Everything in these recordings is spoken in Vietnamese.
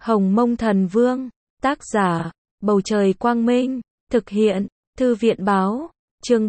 Hồng Mông Thần Vương, tác giả, Bầu Trời Quang Minh, thực hiện, Thư viện Báo, chương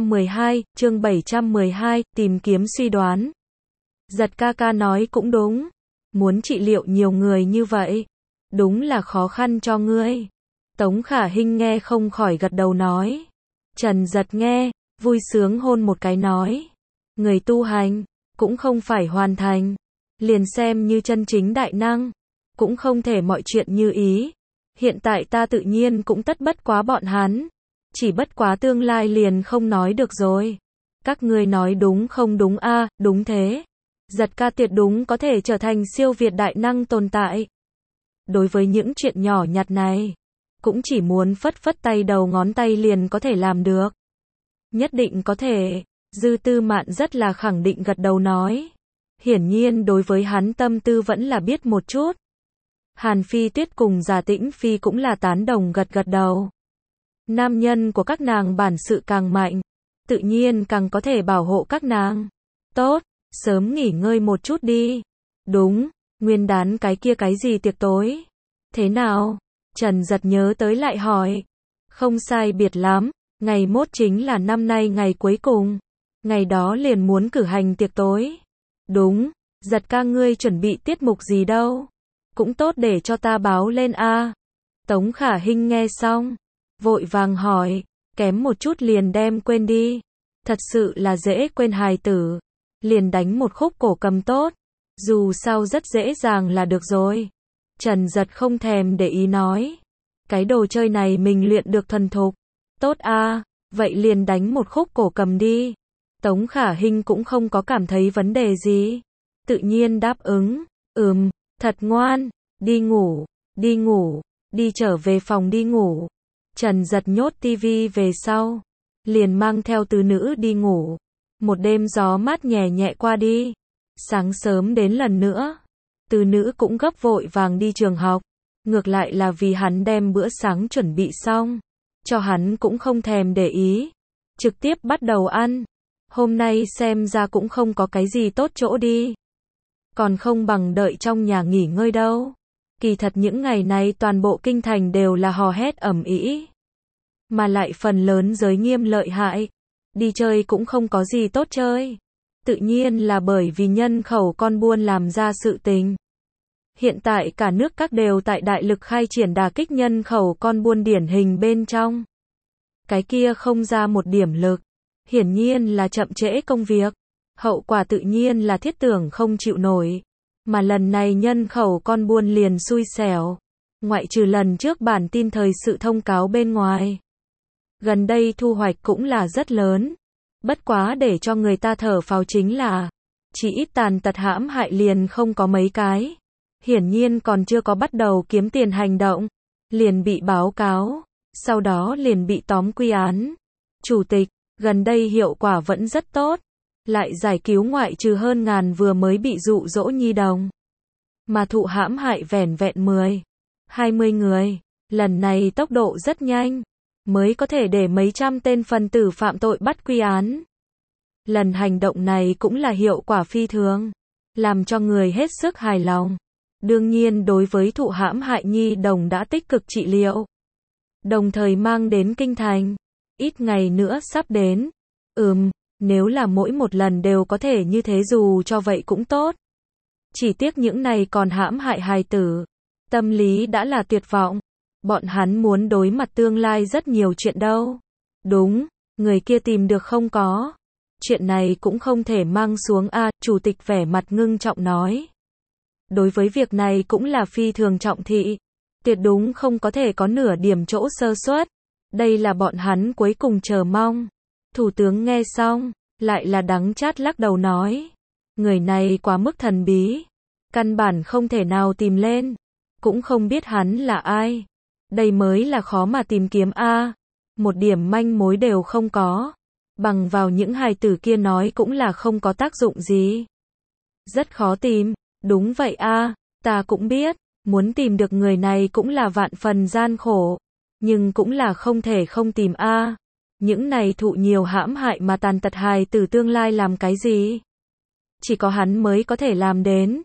712, tìm kiếm suy đoán. Giật ca ca nói cũng đúng, muốn trị liệu nhiều người như vậy, đúng là khó khăn cho ngươi. Tống Khả Hinh nghe không khỏi gật đầu nói. Trần Giật nghe, vui sướng hôn một cái nói. Người tu hành, cũng không phải hoàn thành, liền xem như chân chính đại năng, cũng không thể mọi chuyện như ý. Hiện tại ta tự nhiên cũng tất bất quá bọn hắn, chỉ bất quá tương lai liền không nói được rồi. Các ngươi nói đúng không đúng a? Đúng thế. Giật ca tuyệt đúng có thể trở thành siêu việt đại năng tồn tại. Đối với những chuyện nhỏ nhặt này, cũng chỉ muốn phất phất tay đầu ngón tay liền có thể làm được. Nhất định có thể. Dư Tư Mạn rất là khẳng định gật đầu nói. Hiển nhiên đối với hắn tâm tư vẫn là biết một chút. Hàn Phi Tuyết cùng Giả Tĩnh Phi cũng là tán đồng gật gật đầu. Nam nhân của các nàng bản sự càng mạnh, tự nhiên càng có thể bảo hộ các nàng. Tốt, sớm nghỉ ngơi một chút đi. Đúng, nguyên đán cái kia cái gì tiệc tối? Thế nào? Trần Giật nhớ tới lại hỏi. Không sai biệt lắm, ngày mốt chính là năm nay ngày cuối cùng. Ngày đó liền muốn cử hành tiệc tối. Đúng, Giật ca ngươi chuẩn bị tiết mục gì đâu? Cũng tốt để cho ta báo lên a. Tống Khả Hinh nghe xong, vội vàng hỏi, kém một chút liền đem quên đi. Thật sự là dễ quên hài tử. Liền đánh một khúc cổ cầm tốt. Dù sao rất dễ dàng là được rồi. Trần Giật không thèm để ý nói. Cái đồ chơi này mình luyện được thuần thục. Tốt a, vậy liền đánh một khúc cổ cầm đi. Tống Khả Hinh cũng không có cảm thấy vấn đề gì. Tự nhiên đáp ứng. Thật ngoan. Đi ngủ, đi trở về phòng đi ngủ. Trần Giật nhốt tivi về sau. Liền mang theo tứ nữ đi ngủ. Một đêm gió mát nhẹ nhẹ qua đi. Sáng sớm đến lần nữa. Tứ nữ cũng gấp vội vàng đi trường học. Ngược lại là vì hắn đem bữa sáng chuẩn bị xong. Cho hắn cũng không thèm để ý. Trực tiếp bắt đầu ăn. Hôm nay xem ra cũng không có cái gì tốt chỗ đi. Còn không bằng đợi trong nhà nghỉ ngơi đâu. Kỳ thật những ngày này toàn bộ kinh thành đều là hò hét ầm ĩ. Mà lại phần lớn giới nghiêm lợi hại. Đi chơi cũng không có gì tốt chơi. Tự nhiên là bởi vì nhân khẩu con buôn làm ra sự tình. Hiện tại cả nước các đều tại đại lực khai triển đả kích nhân khẩu con buôn điển hình bên trong. Cái kia không ra một điểm lực. Hiển nhiên là chậm trễ công việc. Hậu quả tự nhiên là thiết tưởng không chịu nổi. Mà lần này nhân khẩu con buôn liền xui xẻo. Ngoại trừ lần trước bản tin thời sự thông cáo bên ngoài. Gần đây thu hoạch cũng là rất lớn. Bất quá để cho người ta thở phào chính là chỉ ít tàn tật hãm hại liền không có mấy cái. Hiển nhiên còn chưa có bắt đầu kiếm tiền hành động. Liền bị báo cáo. Sau đó liền bị tóm quy án. Chủ tịch, gần đây hiệu quả vẫn rất tốt. Lại giải cứu ngoại trừ hơn ngàn vừa mới bị dụ dỗ nhi đồng. Mà thụ hãm hại vẻn vẹn 20 người. Lần này tốc độ rất nhanh. Mới có thể để mấy trăm tên phần tử phạm tội bắt quy án. Lần hành động này cũng là hiệu quả phi thường. Làm cho người hết sức hài lòng. Đương nhiên đối với thụ hãm hại nhi đồng đã tích cực trị liệu. Đồng thời mang đến kinh thành. Ít ngày nữa sắp đến. Nếu là mỗi một lần đều có thể như thế dù cho vậy cũng tốt. Chỉ tiếc những này còn hãm hại hài tử. Tâm lý đã là tuyệt vọng. Bọn hắn muốn đối mặt tương lai rất nhiều chuyện đâu. Đúng, người kia tìm được không có. Chuyện này cũng không thể mang xuống a. Chủ tịch vẻ mặt ngưng trọng nói. Đối với việc này cũng là phi thường trọng thị. Tuyệt đúng không có thể có nửa điểm chỗ sơ suất. Đây là bọn hắn cuối cùng chờ mong. Thủ tướng nghe xong, lại là đắng chát lắc đầu nói. Người này quá mức thần bí. Căn bản không thể nào tìm lên. Cũng không biết hắn là ai. Đây mới là khó mà tìm kiếm a. Một điểm manh mối đều không có. Bằng vào những hài tử kia nói cũng là không có tác dụng gì. Rất khó tìm. Đúng vậy a, ta cũng biết. Muốn tìm được người này cũng là vạn phần gian khổ. Nhưng cũng là không thể không tìm a. Những này thụ nhiều hãm hại mà tàn tật hài tử tương lai làm cái gì? Chỉ có hắn mới có thể làm đến.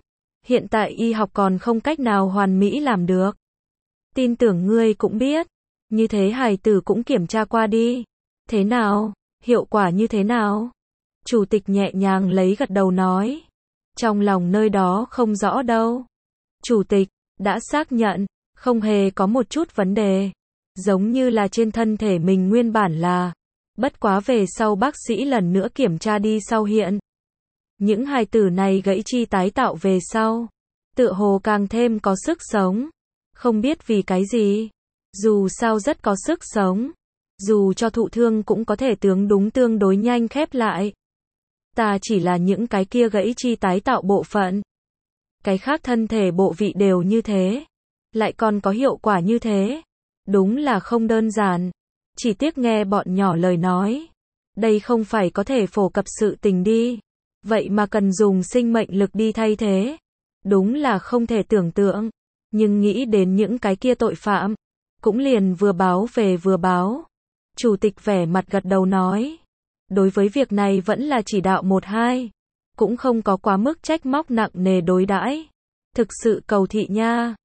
Hiện tại y học còn không cách nào hoàn mỹ làm được. Tin tưởng ngươi cũng biết. Như thế hài tử cũng kiểm tra qua đi. Thế nào? Hiệu quả như thế nào? Chủ tịch nhẹ nhàng lấy gật đầu nói. Trong lòng nơi đó không rõ đâu. Chủ tịch đã xác nhận, không hề có một chút vấn đề. Giống như là trên thân thể mình nguyên bản là. Bất quá về sau bác sĩ lần nữa kiểm tra đi sau hiện. Những hài tử này gãy chi tái tạo về sau. Tựa hồ càng thêm có sức sống. Không biết vì cái gì. Dù sao rất có sức sống. Dù cho thụ thương cũng có thể tương đối nhanh khép lại. Ta chỉ là những cái kia gãy chi tái tạo bộ phận. Cái khác thân thể bộ vị đều như thế. Lại còn có hiệu quả như thế. Đúng là không đơn giản. Chỉ tiếc nghe bọn nhỏ lời nói. Đây không phải có thể phổ cập sự tình đi. Vậy mà cần dùng sinh mệnh lực đi thay thế. Đúng là không thể tưởng tượng. Nhưng nghĩ đến những cái kia tội phạm. Cũng liền vừa báo về vừa báo. Chủ tịch vẻ mặt gật đầu nói. Đối với việc này vẫn là chỉ đạo 1-2. Cũng không có quá mức trách móc nặng nề đối đãi. Thực sự cầu thị nha.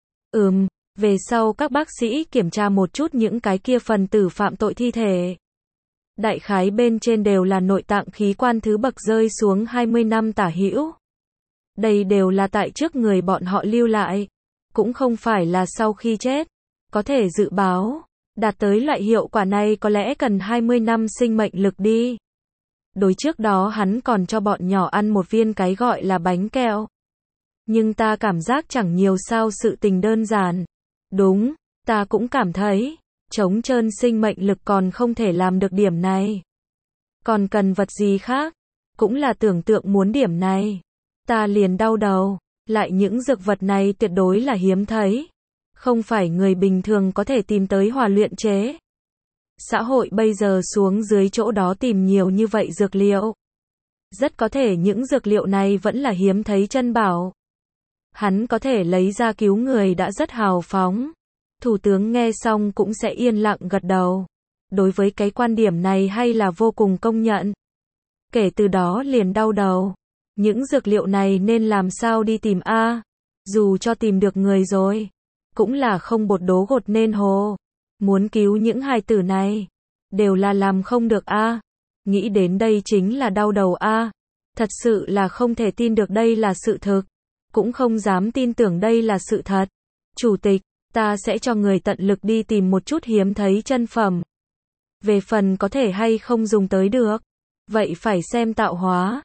Về sau các bác sĩ kiểm tra một chút những cái kia phần tử phạm tội thi thể. Đại khái bên trên đều là nội tạng khí quan thứ bậc rơi xuống 20 năm tả hữu. Đây đều là tại trước người bọn họ lưu lại. Cũng không phải là sau khi chết. Có thể dự báo. Đạt tới loại hiệu quả này có lẽ cần 20 năm sinh mệnh lực đi. Đối trước đó hắn còn cho bọn nhỏ ăn một viên cái gọi là bánh kẹo. Nhưng ta cảm giác chẳng nhiều sao sự tình đơn giản. Đúng, ta cũng cảm thấy. Trống trơn sinh mệnh lực còn không thể làm được điểm này. Còn cần vật gì khác? Cũng là tưởng tượng muốn điểm này. Ta liền đau đầu. Lại những dược vật này tuyệt đối là hiếm thấy. Không phải người bình thường có thể tìm tới hòa luyện chế. Xã hội bây giờ xuống dưới chỗ đó tìm nhiều như vậy dược liệu. Rất có thể những dược liệu này vẫn là hiếm thấy chân bảo. Hắn có thể lấy ra cứu người đã rất hào phóng. Thủ tướng nghe xong cũng sẽ yên lặng gật đầu. Đối với cái quan điểm này hay là vô cùng công nhận. Kể từ đó liền đau đầu. Những dược liệu này nên làm sao đi tìm a? Dù cho tìm được người rồi. Cũng là không bột đố gột nên hồ. Muốn cứu những hài tử này. Đều là làm không được a. Nghĩ đến đây chính là đau đầu a. Thật sự là không thể tin được đây là sự thực. Cũng không dám tin tưởng đây là sự thật. Chủ tịch, ta sẽ cho người tận lực đi tìm một chút hiếm thấy chân phẩm. Về phần có thể hay không dùng tới được. Vậy phải xem tạo hóa.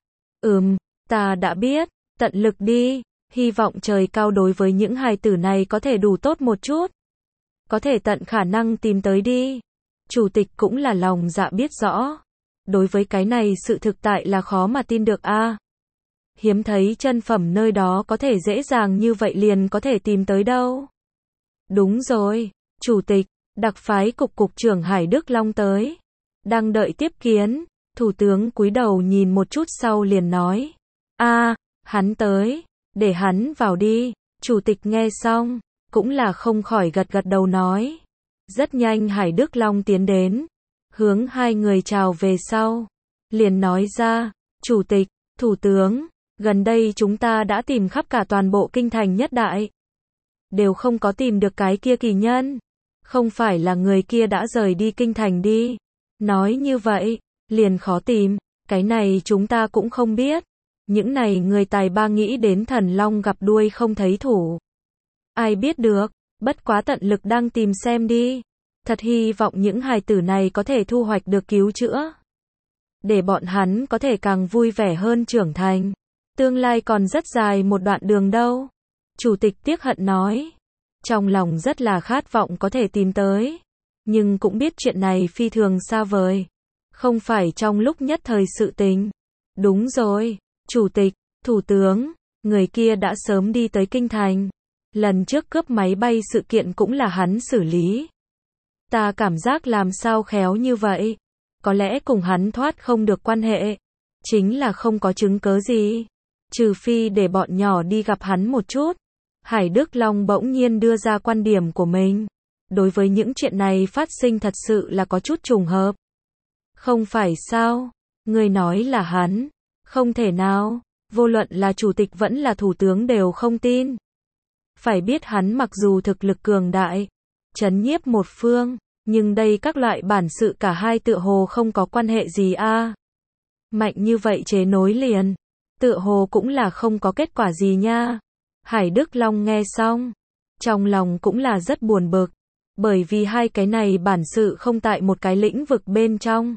Ta đã biết. Tận lực đi. Hy vọng trời cao đối với những hài tử này có thể đủ tốt một chút. Có thể tận khả năng tìm tới đi. Chủ tịch cũng là lòng dạ biết rõ. Đối với cái này sự thực tại là khó mà tin được a. Hiếm thấy chân phẩm nơi đó có thể dễ dàng như vậy liền có thể tìm tới đâu. Đúng rồi, chủ tịch, đặc phái cục trưởng Hải Đức Long tới. Đang đợi tiếp kiến, thủ tướng cúi đầu nhìn một chút sau liền nói. Hắn tới, để hắn vào đi. Chủ tịch nghe xong, cũng là không khỏi gật đầu nói. Rất nhanh Hải Đức Long tiến đến, hướng hai người chào về sau. Liền nói ra, chủ tịch, thủ tướng, gần đây chúng ta đã tìm khắp cả toàn bộ kinh thành nhất đại. Đều không có tìm được cái kia kỳ nhân. Không phải là người kia đã rời đi kinh thành đi. Nói như vậy, liền khó tìm. Cái này chúng ta cũng không biết. Những này người tài ba nghĩ đến thần long gặp đuôi không thấy thủ. Ai biết được, bất quá tận lực đang tìm xem đi. Thật hy vọng những hài tử này có thể thu hoạch được cứu chữa. Để bọn hắn có thể càng vui vẻ hơn trưởng thành. Tương lai còn rất dài một đoạn đường đâu. Chủ tịch tiếc hận nói. Trong lòng rất là khát vọng có thể tìm tới. Nhưng cũng biết chuyện này phi thường xa vời. Không phải trong lúc nhất thời sự tình. Đúng rồi, chủ tịch, thủ tướng, người kia đã sớm đi tới kinh thành. Lần trước cướp máy bay sự kiện cũng là hắn xử lý. Ta cảm giác làm sao khéo như vậy. Có lẽ cùng hắn thoát không được quan hệ. Chính là không có chứng cớ gì. Trừ phi để bọn nhỏ đi gặp hắn một chút. Hải Đức Long bỗng nhiên đưa ra quan điểm của mình. Đối với những chuyện này phát sinh thật sự là có chút trùng hợp. Không phải sao? Người nói là hắn. Không thể nào. vô luận là chủ tịch vẫn là thủ tướng đều không tin. Phải biết hắn mặc dù thực lực cường đại, trấn nhiếp một phương, nhưng đây các loại bản sự cả hai tựa hồ không có quan hệ gì a. Mạnh như vậy chế nối liền, tựa hồ cũng là không có kết quả gì nha. Hải Đức Long nghe xong, trong lòng cũng là rất buồn bực, bởi vì hai cái này bản sự không tại một cái lĩnh vực bên trong.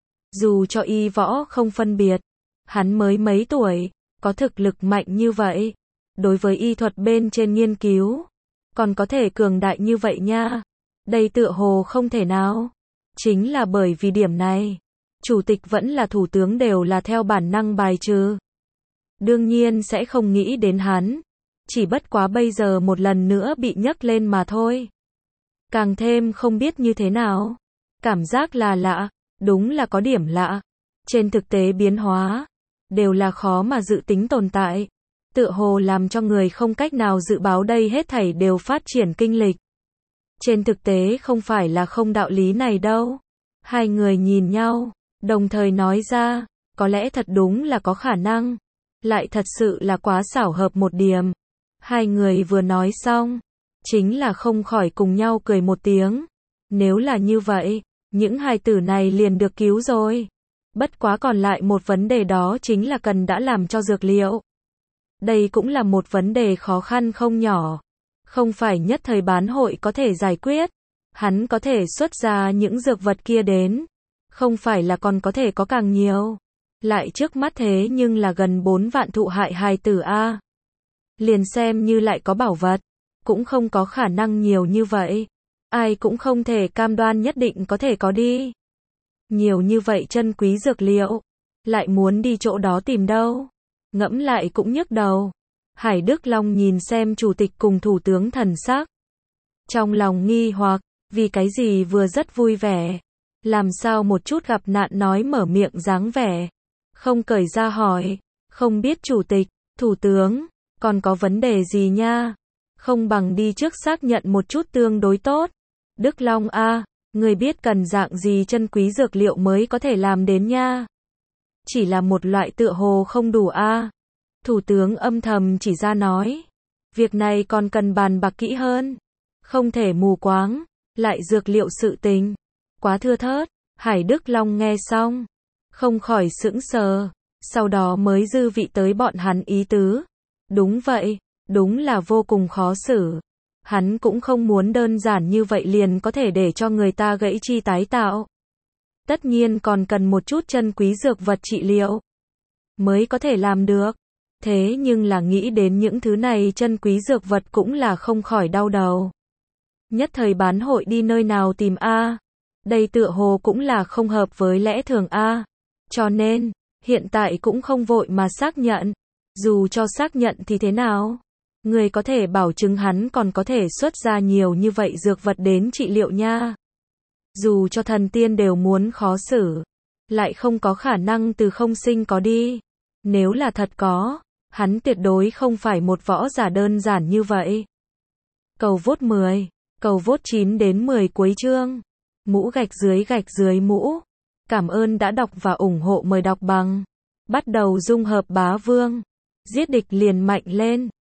Dù cho y võ không phân biệt, hắn mới mấy tuổi, có thực lực mạnh như vậy, đối với y thuật bên trên nghiên cứu, còn có thể cường đại như vậy nha. Đây tựa hồ không thể nào. Chính là bởi vì điểm này, chủ tịch vẫn là thủ tướng đều là theo bản năng bài trừ. Đương nhiên sẽ không nghĩ đến hắn, chỉ bất quá bây giờ một lần nữa bị nhấc lên mà thôi. Càng thêm không biết như thế nào. Cảm giác là lạ, đúng là có điểm lạ. Trên thực tế biến hóa, đều là khó mà dự tính tồn tại. Tựa hồ làm cho người không cách nào dự báo đây hết thảy đều phát triển kinh lịch. Trên thực tế không phải là không đạo lý này đâu. Hai người nhìn nhau, đồng thời nói ra, có lẽ thật đúng là có khả năng. Lại thật sự là quá xảo hợp một điểm. Hai người vừa nói xong, chính là không khỏi cùng nhau cười một tiếng. Nếu là như vậy, những hài tử này liền được cứu rồi. Bất quá còn lại một vấn đề đó chính là cần đã làm cho dược liệu. Đây cũng là một vấn đề khó khăn không nhỏ. Không phải nhất thời bán hội có thể giải quyết. Hắn có thể xuất ra những dược vật kia đến. Không phải là còn có thể có càng nhiều. Lại trước mắt thế nhưng là gần 4 vạn thụ hại hài tử a. Liền xem như lại có bảo vật, cũng không có khả năng nhiều như vậy. Ai cũng không thể cam đoan nhất định có thể có đi. Nhiều như vậy chân quý dược liệu, lại muốn đi chỗ đó tìm đâu. Ngẫm lại cũng nhức đầu. Hải Đức Long nhìn xem chủ tịch cùng thủ tướng thần sắc. Trong lòng nghi hoặc, vì cái gì vừa rất vui vẻ. Làm sao một chút gặp nạn nói mở miệng dáng vẻ. Không cởi ra hỏi, không biết chủ tịch, thủ tướng, còn có vấn đề gì nha. Không bằng đi trước xác nhận một chút tương đối tốt. Đức Long a, người biết cần dạng gì chân quý dược liệu mới có thể làm đến nha. Chỉ là một loại tựa hồ không đủ a. Thủ tướng âm thầm chỉ ra nói. Việc này còn cần bàn bạc kỹ hơn. Không thể mù quáng. Lại dược liệu sự tình. Quá thưa thớt. Hải Đức Long nghe xong. Không khỏi sững sờ. Sau đó mới dư vị tới bọn hắn ý tứ. Đúng vậy. Đúng là vô cùng khó xử. Hắn cũng không muốn đơn giản như vậy liền có thể để cho người ta gãy chi tái tạo. Tất nhiên còn cần một chút chân quý dược vật trị liệu. Mới có thể làm được. Thế nhưng là nghĩ đến những thứ này chân quý dược vật cũng là không khỏi đau đầu. Nhất thời bán hội đi nơi nào tìm a? Đây tựa hồ cũng là không hợp với lẽ thường a. Cho nên, hiện tại cũng không vội mà xác nhận. Dù cho xác nhận thì thế nào? Người có thể bảo chứng hắn còn có thể xuất ra nhiều như vậy dược vật đến trị liệu nha. Dù cho thần tiên đều muốn khó xử. Lại không có khả năng từ không sinh có đi. Nếu là thật có, hắn tuyệt đối không phải một võ giả đơn giản như vậy. Cầu vote 10, cầu vote 9 đến 10 cuối chương. Mũ gạch dưới mũ. Cảm ơn đã đọc và ủng hộ, mời đọc bằng. Bắt đầu dung hợp bá vương. Giết địch liền mạnh lên.